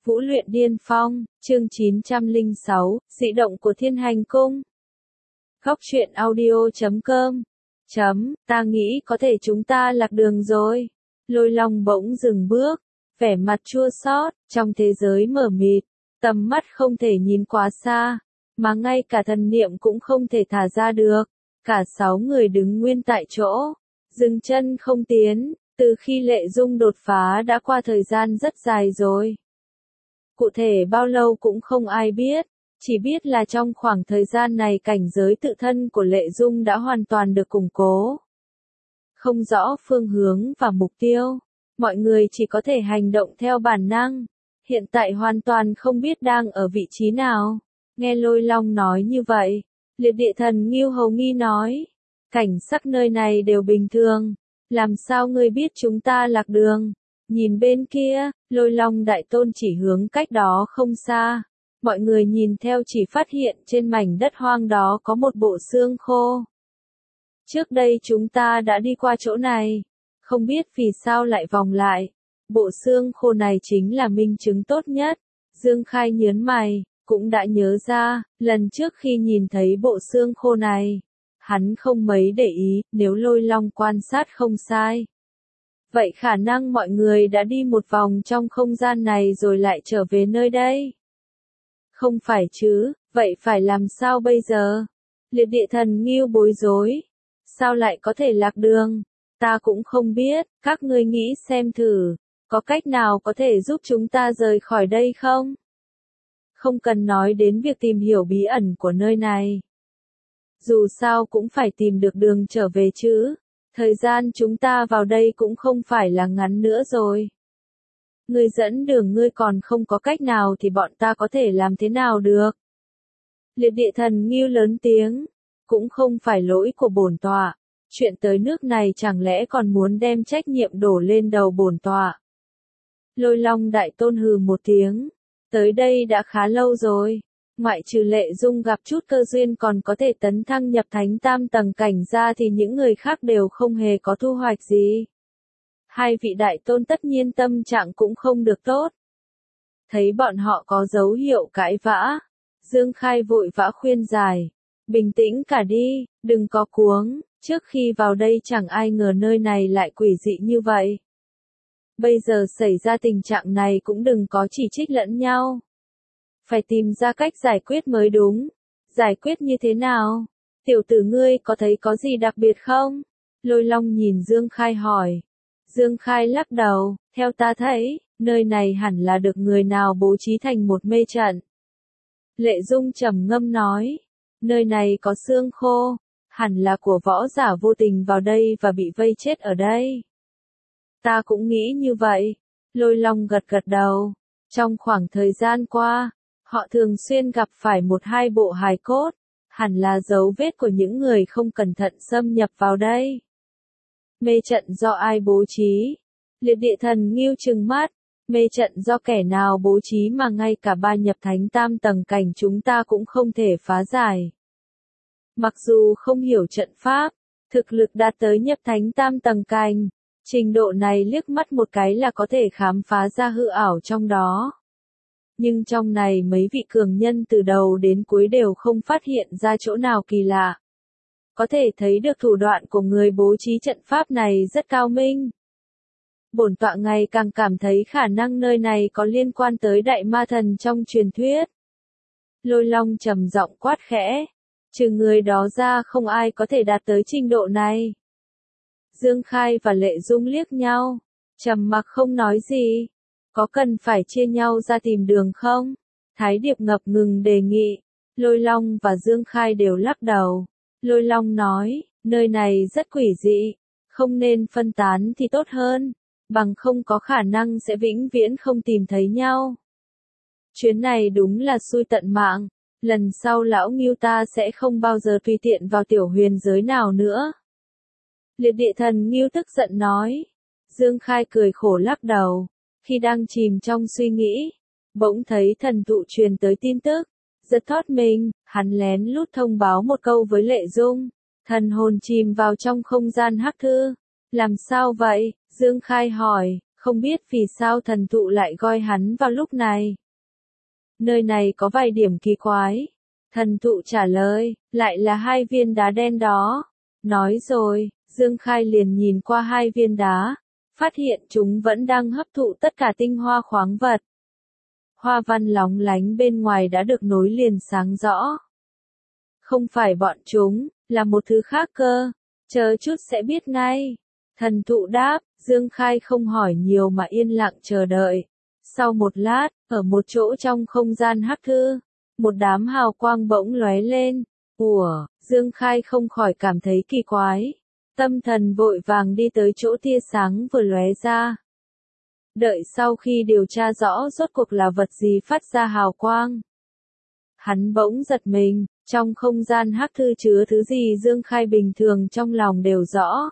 Vũ luyện điên phong, chương 906, dị động của Thiên Hành Cung. Góc truyện audio.com. Ta nghĩ có thể chúng ta lạc đường rồi. Lôi Long bỗng dừng bước, vẻ mặt chua xót, trong thế giới mờ mịt, tầm mắt không thể nhìn quá xa, mà ngay cả thần niệm cũng không thể thả ra được. Cả 6 người đứng nguyên tại chỗ, dừng chân không tiến, từ khi Lệ Dung đột phá đã qua thời gian rất dài rồi. Cụ thể bao lâu cũng không ai biết, chỉ biết là trong khoảng thời gian này cảnh giới tự thân của Lệ Dung đã hoàn toàn được củng cố. Không rõ phương hướng và mục tiêu, mọi người chỉ có thể hành động theo bản năng, hiện tại hoàn toàn không biết đang ở vị trí nào. Nghe Lôi Long nói như vậy, Liệt Địa Thần Ngưu hầu nghi nói, cảnh sắc nơi này đều bình thường, làm sao ngươi biết chúng ta lạc đường? Nhìn bên kia, Lôi Long Đại Tôn chỉ hướng cách đó không xa. Mọi người nhìn theo chỉ phát hiện trên mảnh đất hoang đó có một bộ xương khô. Trước đây chúng ta đã đi qua chỗ này, không biết vì sao lại vòng lại. Bộ xương khô này chính là minh chứng tốt nhất. Dương Khai nhớn mày, cũng đã nhớ ra, lần trước khi nhìn thấy bộ xương khô này, hắn không mấy để ý, nếu Lôi Long quan sát không sai. Vậy khả năng mọi người đã đi một vòng trong không gian này rồi lại trở về nơi đây. Không phải chứ, vậy phải làm sao bây giờ? Liệt Địa Thần Ngưu bối rối. Sao lại có thể lạc đường? Ta cũng không biết, các ngươi nghĩ xem thử, có cách nào có thể giúp chúng ta rời khỏi đây không? Không cần nói đến việc tìm hiểu bí ẩn của nơi này. Dù sao cũng phải tìm được đường trở về chứ. Thời gian chúng ta vào đây cũng không phải là ngắn nữa rồi. Ngươi dẫn đường ngươi còn không có cách nào thì bọn ta có thể làm thế nào được? Liệt Địa Thần Ngưu lớn tiếng, cũng không phải lỗi của bổn tọa, chuyện tới nước này chẳng lẽ còn muốn đem trách nhiệm đổ lên đầu bổn tọa. Lôi Long Đại Tôn hừ một tiếng, tới đây đã khá lâu rồi. Ngoại trừ Lệ Dung gặp chút cơ duyên còn có thể tấn thăng nhập thánh tam tầng cảnh ra thì những người khác đều không hề có thu hoạch gì. Hai vị đại tôn tất nhiên tâm trạng cũng không được tốt. Thấy bọn họ có dấu hiệu cãi vã, Dương Khai vội vã khuyên giải. Bình tĩnh cả đi, đừng có cuống, trước khi vào đây chẳng ai ngờ nơi này lại quỷ dị như vậy. Bây giờ xảy ra tình trạng này cũng đừng có chỉ trích lẫn nhau. Phải tìm ra cách giải quyết mới đúng. Giải quyết như thế nào? Tiểu tử ngươi có thấy có gì đặc biệt không? Lôi Long nhìn Dương Khai hỏi. Dương Khai lắc đầu, theo ta thấy, nơi này hẳn là được người nào bố trí thành một mê trận. Lệ Dung trầm ngâm nói, nơi này có xương khô, hẳn là của võ giả vô tình vào đây và bị vây chết ở đây. Ta cũng nghĩ như vậy. Lôi Long gật gật đầu. Trong khoảng thời gian qua, họ thường xuyên gặp phải một hai bộ hài cốt, hẳn là dấu vết của những người không cẩn thận xâm nhập vào đây. Mê trận do ai bố trí? Liệt Địa Thần Ngưu trừng mắt, mê trận do kẻ nào bố trí mà ngay cả ba nhập thánh tam tầng cảnh chúng ta cũng không thể phá giải. Mặc dù không hiểu trận pháp, thực lực đạt tới nhập thánh tam tầng cảnh, trình độ này liếc mắt một cái là có thể khám phá ra hư ảo trong đó. Nhưng trong này mấy vị cường nhân từ đầu đến cuối đều không phát hiện ra chỗ nào kỳ lạ. Có thể thấy được thủ đoạn của người bố trí trận pháp này rất cao minh. Bổn tọa ngày càng cảm thấy khả năng nơi này có liên quan tới đại ma thần trong truyền thuyết. Lôi Long trầm giọng quát khẽ, trừ người đó ra không ai có thể đạt tới trình độ này. Dương Khai và Lệ Dung liếc nhau, trầm mặc không nói gì. Có cần phải chia nhau ra tìm đường không? Thái Điệp ngập ngừng đề nghị. Lôi Long và Dương Khai đều lắc đầu. Lôi Long nói, nơi này rất quỷ dị, không nên phân tán thì tốt hơn, bằng không có khả năng sẽ vĩnh viễn không tìm thấy nhau. Chuyến này đúng là xui tận mạng, lần sau lão Ngưu ta sẽ không bao giờ tùy tiện vào tiểu huyền giới nào nữa. Liệt Địa Thần Ngưu tức giận nói. Dương Khai cười khổ lắc đầu. Khi đang chìm trong suy nghĩ, bỗng thấy thần thụ truyền tới tin tức. Giật thót mình, hắn lén lút thông báo một câu với Lệ Dung. Thần hồn chìm vào trong không gian hắc thư. Làm sao vậy? Dương Khai hỏi. Không biết vì sao thần thụ lại gọi hắn vào lúc này. Nơi này có vài điểm kỳ quái. Thần thụ trả lời, lại là 2 viên đá đen đó. Nói rồi, Dương Khai liền nhìn qua 2 viên đá, phát hiện chúng vẫn đang hấp thụ tất cả tinh hoa khoáng vật. Hoa văn lóng lánh bên ngoài đã được nối liền sáng rõ. Không phải bọn chúng, là một thứ khác cơ. Chờ chút sẽ biết ngay. Thần thụ đáp, Dương Khai không hỏi nhiều mà yên lặng chờ đợi. Sau một lát, ở một chỗ trong không gian hắc thư, một đám hào quang bỗng lóe lên. Ủa, Dương Khai không khỏi cảm thấy kỳ quái. Tâm thần vội vàng đi tới chỗ tia sáng vừa lóe ra. Đợi sau khi điều tra rõ rốt cuộc là vật gì phát ra hào quang. Hắn bỗng giật mình, trong không gian hắc thư chứa thứ gì Dương Khai bình thường trong lòng đều rõ.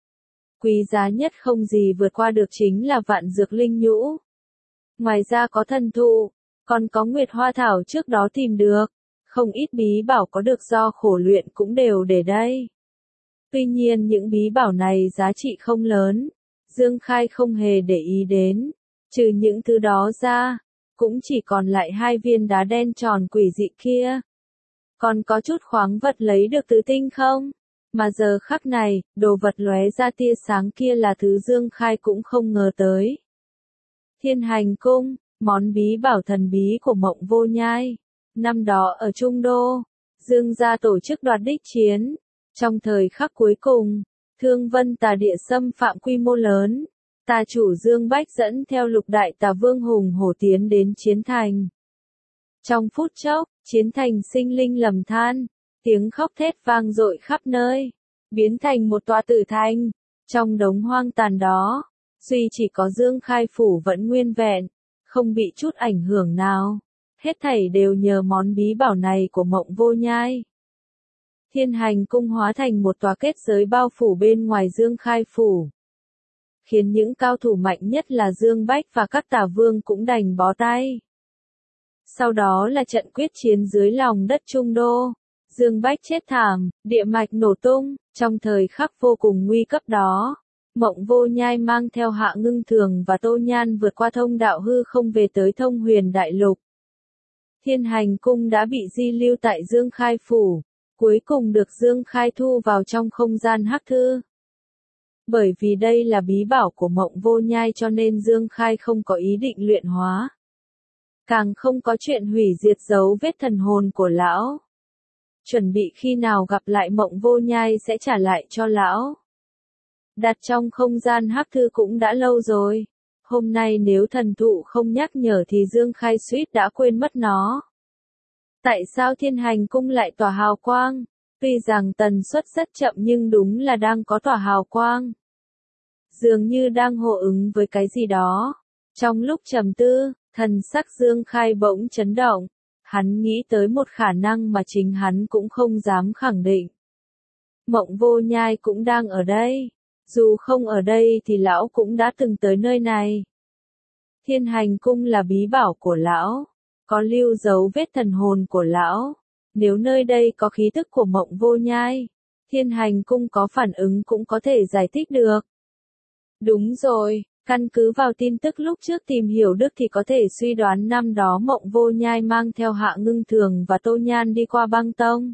Quý giá nhất không gì vượt qua được chính là vạn dược linh nhũ. Ngoài ra có thần thụ, còn có nguyệt hoa thảo trước đó tìm được. Không ít bí bảo có được do khổ luyện cũng đều để đây. Tuy nhiên những bí bảo này giá trị không lớn. Dương Khai không hề để ý đến. Trừ những thứ đó ra, cũng chỉ còn lại 2 viên đá đen tròn quỷ dị kia. Còn có chút khoáng vật lấy được từ tinh không? Mà giờ khắc này, đồ vật lóe ra tia sáng kia là thứ Dương Khai cũng không ngờ tới. Thiên Hành Cung, món bí bảo thần bí của Mộng Vô Nhai. Năm đó ở Trung Đô, Dương gia tổ chức đoạt đích chiến. Trong thời khắc cuối cùng, Thương Vân Tà Địa xâm phạm quy mô lớn. Tà chủ Dương Bách dẫn theo Lục Đại Tà Vương hùng hổ tiến đến chiến thành. Trong phút chốc, chiến thành sinh linh lầm than, tiếng khóc thét vang dội khắp nơi, biến thành một tòa tử thành. Trong đống hoang tàn đó, duy chỉ có Dương Khai phủ vẫn nguyên vẹn, không bị chút ảnh hưởng nào. Hết thảy đều nhờ món bí bảo này của Mộng Vô Nhai. Thiên Hành Cung hóa thành một tòa kết giới bao phủ bên ngoài Dương Khai phủ, khiến những cao thủ mạnh nhất là Dương Bách và các tà vương cũng đành bó tay. Sau đó là trận quyết chiến dưới lòng đất Trung Đô. Dương Bách chết thảm, địa mạch nổ tung, trong thời khắc vô cùng nguy cấp đó. Mộng Vô Nhai mang theo Hạ Ngưng Thường và Tô Nhan vượt qua thông đạo hư không về tới Thông Huyền Đại Lục. Thiên Hành Cung đã bị di lưu tại Dương Khai phủ, cuối cùng được Dương Khai thu vào trong không gian hắc thư. Bởi vì đây là bí bảo của Mộng Vô Nhai cho nên Dương Khai không có ý định luyện hóa. Càng không có chuyện hủy diệt dấu vết thần hồn của lão. Chuẩn bị khi nào gặp lại Mộng Vô Nhai sẽ trả lại cho lão. Đặt trong không gian hắc thư cũng đã lâu rồi. Hôm nay nếu thần thụ không nhắc nhở thì Dương Khai suýt đã quên mất nó. Tại sao Thiên Hành Cung lại tỏa hào quang? Tuy rằng tần suất rất chậm nhưng đúng là đang có tỏa hào quang. Dường như đang hô ứng với cái gì đó. Trong lúc trầm tư, thần sắc Dương Khai bỗng chấn động. Hắn nghĩ tới một khả năng mà chính hắn cũng không dám khẳng định. Mộng Vô Nhai cũng đang ở đây. Dù không ở đây thì lão cũng đã từng tới nơi này. Thiên Hành Cung là bí bảo của lão, có lưu dấu vết thần hồn của lão. Nếu nơi đây có khí tức của Mộng Vô Nhai, Thiên Hành Cung có phản ứng cũng có thể giải thích được. Đúng rồi, căn cứ vào tin tức lúc trước tìm hiểu được thì có thể suy đoán năm đó Mộng Vô Nhai mang theo Hạ Ngưng Thường và Tô Nhan đi qua băng tông.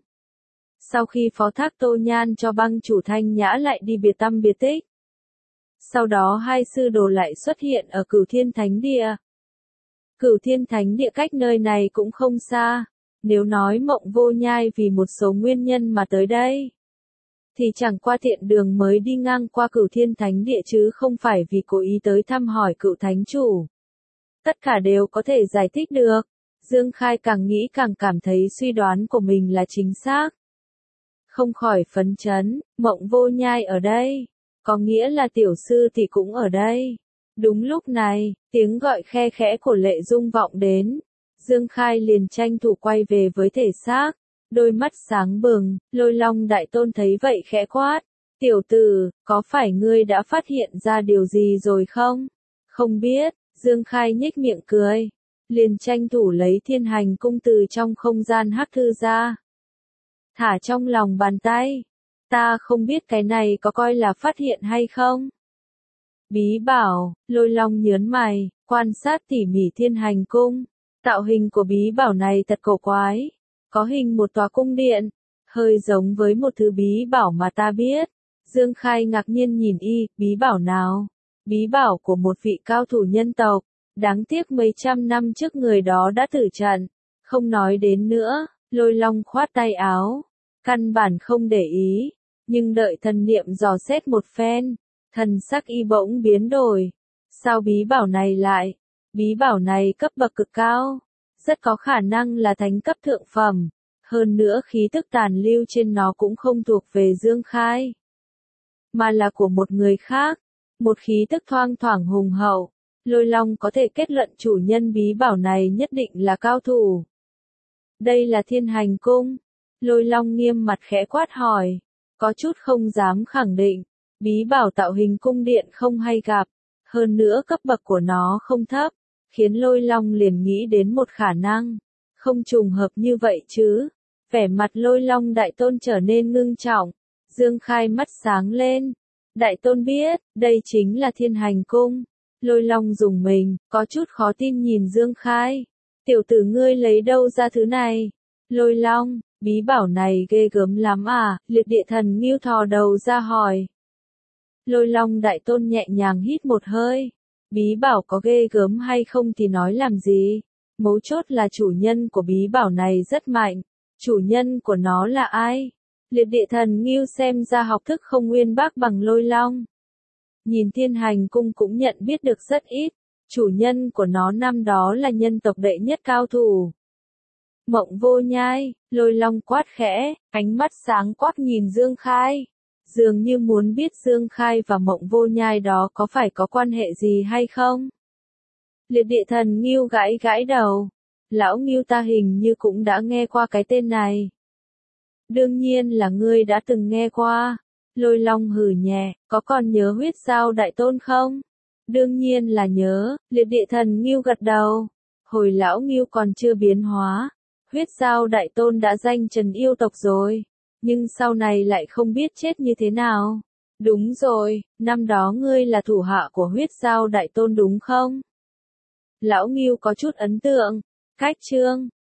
Sau khi phó thác Tô Nhan cho băng chủ Thanh Nhã lại đi biệt tâm biệt tích. Sau đó hai sư đồ lại xuất hiện ở Cửu Thiên Thánh Địa. Cửu Thiên Thánh Địa cách nơi này cũng không xa. Nếu nói Mộng Vô Nhai vì một số nguyên nhân mà tới đây, thì chẳng qua tiện đường mới đi ngang qua Cửu Thiên Thánh Địa chứ không phải vì cố ý tới thăm hỏi Cửu Thánh Chủ. Tất cả đều có thể giải thích được. Dương Khai càng nghĩ càng cảm thấy suy đoán của mình là chính xác. Không khỏi phấn chấn, Mộng Vô Nhai ở đây, có nghĩa là tiểu sư thì cũng ở đây. Đúng lúc này, tiếng gọi khe khẽ của Lệ Dung vọng đến. Dương Khai liền tranh thủ quay về với thể xác, đôi mắt sáng bừng, Lôi Long Đại Tôn thấy vậy khẽ quát. Tiểu tử, có phải ngươi đã phát hiện ra điều gì rồi không? Không biết, Dương Khai nhếch miệng cười, liền tranh thủ lấy Thiên Hành Cung từ trong không gian hắc thư ra. Thả trong lòng bàn tay. Ta không biết cái này có coi là phát hiện hay không? Bí bảo, Lôi Long nhớn mày, quan sát tỉ mỉ Thiên Hành Cung. Tạo hình của bí bảo này thật cổ quái. Có hình một tòa cung điện, hơi giống với một thứ bí bảo mà ta biết. Dương Khai ngạc nhiên nhìn y, bí bảo nào? Bí bảo của một vị cao thủ nhân tộc. Đáng tiếc mấy trăm năm trước người đó đã tử trận. Không nói đến nữa, Lôi Long khoát tay áo. Căn bản không để ý. Nhưng đợi thần niệm dò xét một phen, thần sắc y bỗng biến đổi. Sao bí bảo này lại? Bí bảo này cấp bậc cực cao. Rất có khả năng là thánh cấp thượng phẩm. Hơn nữa khí tức tàn lưu trên nó cũng không thuộc về Dương Khai, mà là của một người khác. Một khí tức thoang thoảng hùng hậu. Lôi Long có thể kết luận chủ nhân bí bảo này nhất định là cao thủ. Đây là Thiên Hành Cung. Lôi Long nghiêm mặt khẽ quát hỏi. Có chút không dám khẳng định. Bí bảo tạo hình cung điện không hay gặp. Hơn nữa cấp bậc của nó không thấp. Khiến Lôi Long liền nghĩ đến một khả năng. Không trùng hợp như vậy chứ. Vẻ mặt Lôi Long đại tôn trở nên ngưng trọng. Dương Khai mắt sáng lên. Đại tôn biết, đây chính là Thiên Hành Cung. Lôi Long rùng mình, có chút khó tin nhìn Dương Khai. Tiểu tử ngươi lấy đâu ra thứ này? Lôi Long, bí bảo này ghê gớm lắm à? Liệt địa thần Ngưu thò đầu ra hỏi. Lôi Long đại tôn nhẹ nhàng hít một hơi. Bí bảo có ghê gớm hay không thì nói làm gì? Mấu chốt là chủ nhân của bí bảo này rất mạnh. Chủ nhân của nó là ai? Liệt địa thần Ngưu xem ra học thức không uyên bác bằng Lôi Long. Nhìn Thiên Hành Cung cũng nhận biết được rất ít. Chủ nhân của nó năm đó là nhân tộc đệ nhất cao thủ. Mộng Vô Nhai, Lôi Long quát khẽ, ánh mắt sáng quắc nhìn Dương Khai. Dường như muốn biết Dương Khai và Mộng Vô Nhai đó có phải có quan hệ gì hay không? Liệt địa thần Ngưu gãi gãi đầu. Lão Ngưu ta hình như cũng đã nghe qua cái tên này. Đương nhiên là ngươi đã từng nghe qua. Lôi Long hừ nhẹ, có còn nhớ huyết giao đại tôn không? Đương nhiên là nhớ, liệt địa thần Ngưu gật đầu. Hồi lão Ngưu còn chưa biến hóa, huyết giao đại tôn đã danh trần yêu tộc rồi. Nhưng sau này lại không biết chết như thế nào. Đúng rồi, năm đó ngươi là thủ hạ của huyết giao đại tôn đúng không? Lão Ngưu có chút ấn tượng. Cách chương